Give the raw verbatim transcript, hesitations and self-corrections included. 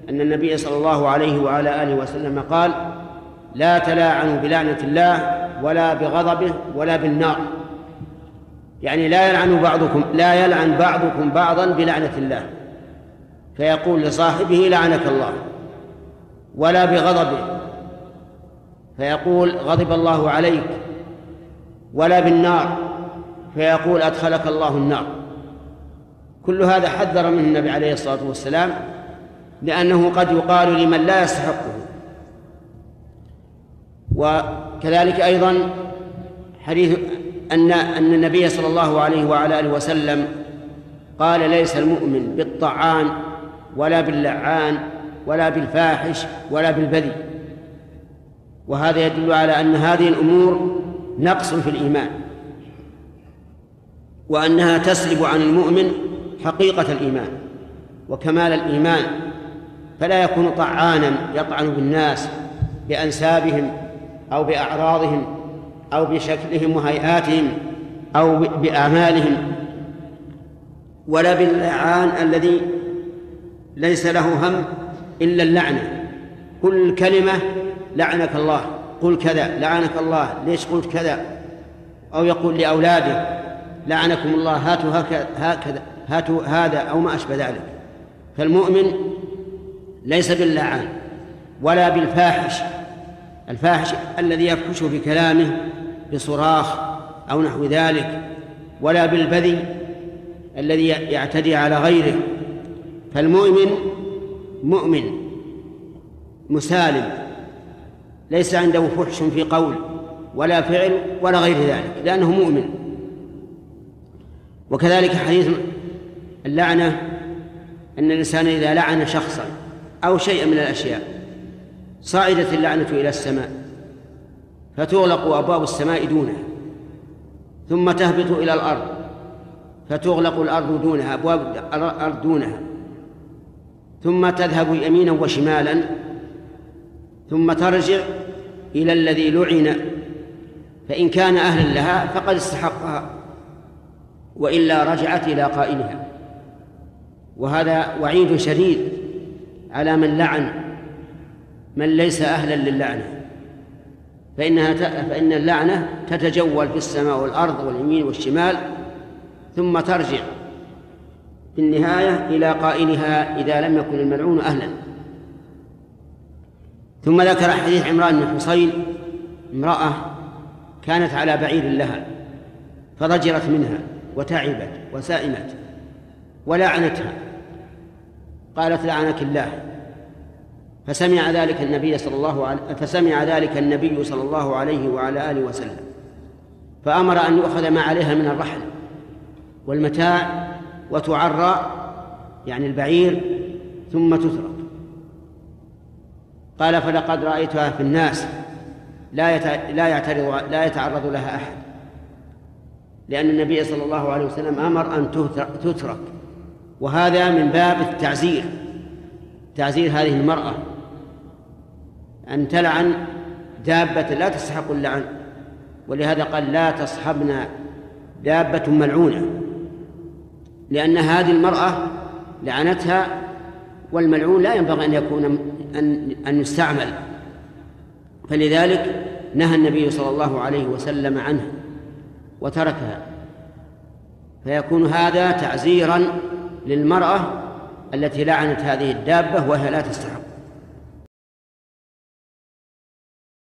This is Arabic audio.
أن النبي صلى الله عليه وعلى آله وسلم قال: لا تلاعنوا بلعنة الله ولا بغضبه ولا بالنار. يعني لا يلعن بعضكم لا يلعن بعضكم بعضا بلعنة الله، فيقول لصاحبه: لعنك الله، ولا بغضبه فيقول: غضب الله عليك، ولا بالنار فيقول: أدخلك الله النار. كل هذا حذر منه النبي عليه الصلاة والسلام، لأنه قد يقال لمن لا يستحقه. وكذلك أيضا حديث أن أن النبي صلى الله عليه وعلى آله وسلم قال: ليس المؤمن بالطعان ولا باللعان ولا بالفاحش ولا بالبذي. وهذا يدل على أن هذه الأمور نقص في الإيمان، وأنها تسلب عن المؤمن حقيقة الإيمان وكمال الإيمان، فلا يكون طعانا يطعن بالناس بأنسابهم أو بأعراضهم أو بشكلهم وهيئاتهم أو بأعمالهم، ولا باللعان الذي ليس له هم إلا اللعنة. كل كلمة: لعنك الله، قل كذا، لعنك الله، ليش قلت كذا؟ أو يقول لأولاده: لعنكم الله، هاتوا هكذا، هاتوا هذا، أو ما أشبه ذلك. فالمؤمن ليس باللعان ولا بالفاحش، الفاحش الذي يفحش بكلامه بصراخ أو نحو ذلك، ولا بالبذي الذي يعتدي على غيره. فالمؤمن مؤمن مسالم، ليس عنده فحش في قول ولا فعل ولا غير ذلك، لأنه مؤمن. وكذلك حديث اللعنة، أن الإنسان إذا لعن شخصا أو شيئا من الأشياء صعدت اللعنة إلى السماء، فتغلق أبواب السماء دونها، ثم تهبط إلى الأرض فتغلق الأرض دونها، أبواب الأرض دونها، ثم تذهب يمينا وشمالا، ثم ترجع إلى الذي لعن، فإن كان أهلا لها فقد استحقها، وإلا رجعت إلى قائلها. وهذا وعيد شديد على من لعن من ليس أهلا للعنة، فإنها ت... فإن اللعنة تتجول في السماء والأرض واليمين والشمال، ثم ترجع في النهاية إلى قائلها إذا لم يكن الملعون أهلا. ثم ذكر حديث عمران بن حصين: امرأة كانت على بعير لها فضجرت منها وتعبت وسائمت ولعنتها، قالت: لعنك الله. فسمع ذلك النبي صلى الله عليه فسمع ذلك النبي صلى الله عليه وعلى آله وسلم، فأمر أن يؤخذ ما عليها من الرحل والمتاع وتعرى، يعني البعير، ثم تترك. قال: فلقد رأيتها في الناس لا لا يعترض لا يتعرض لها أحد، لأن النبي صلى الله عليه وسلم أمر أن تترك. وهذا من باب التعزير، تعزير هذه المرأة أن تلعن دابة لا تستحق اللعن، ولهذا قال: لا تصحبنا دابة ملعونة، لأن هذه المرأة لعنتها، والملعون لا ينبغي أن يكون أن أن يستعمل، فلذلك نهى النبي صلى الله عليه وسلم عنه وتركها. فيكون هذا تعزيرا للمرأة التي لعنت هذه الدابة وهي لا تستحق.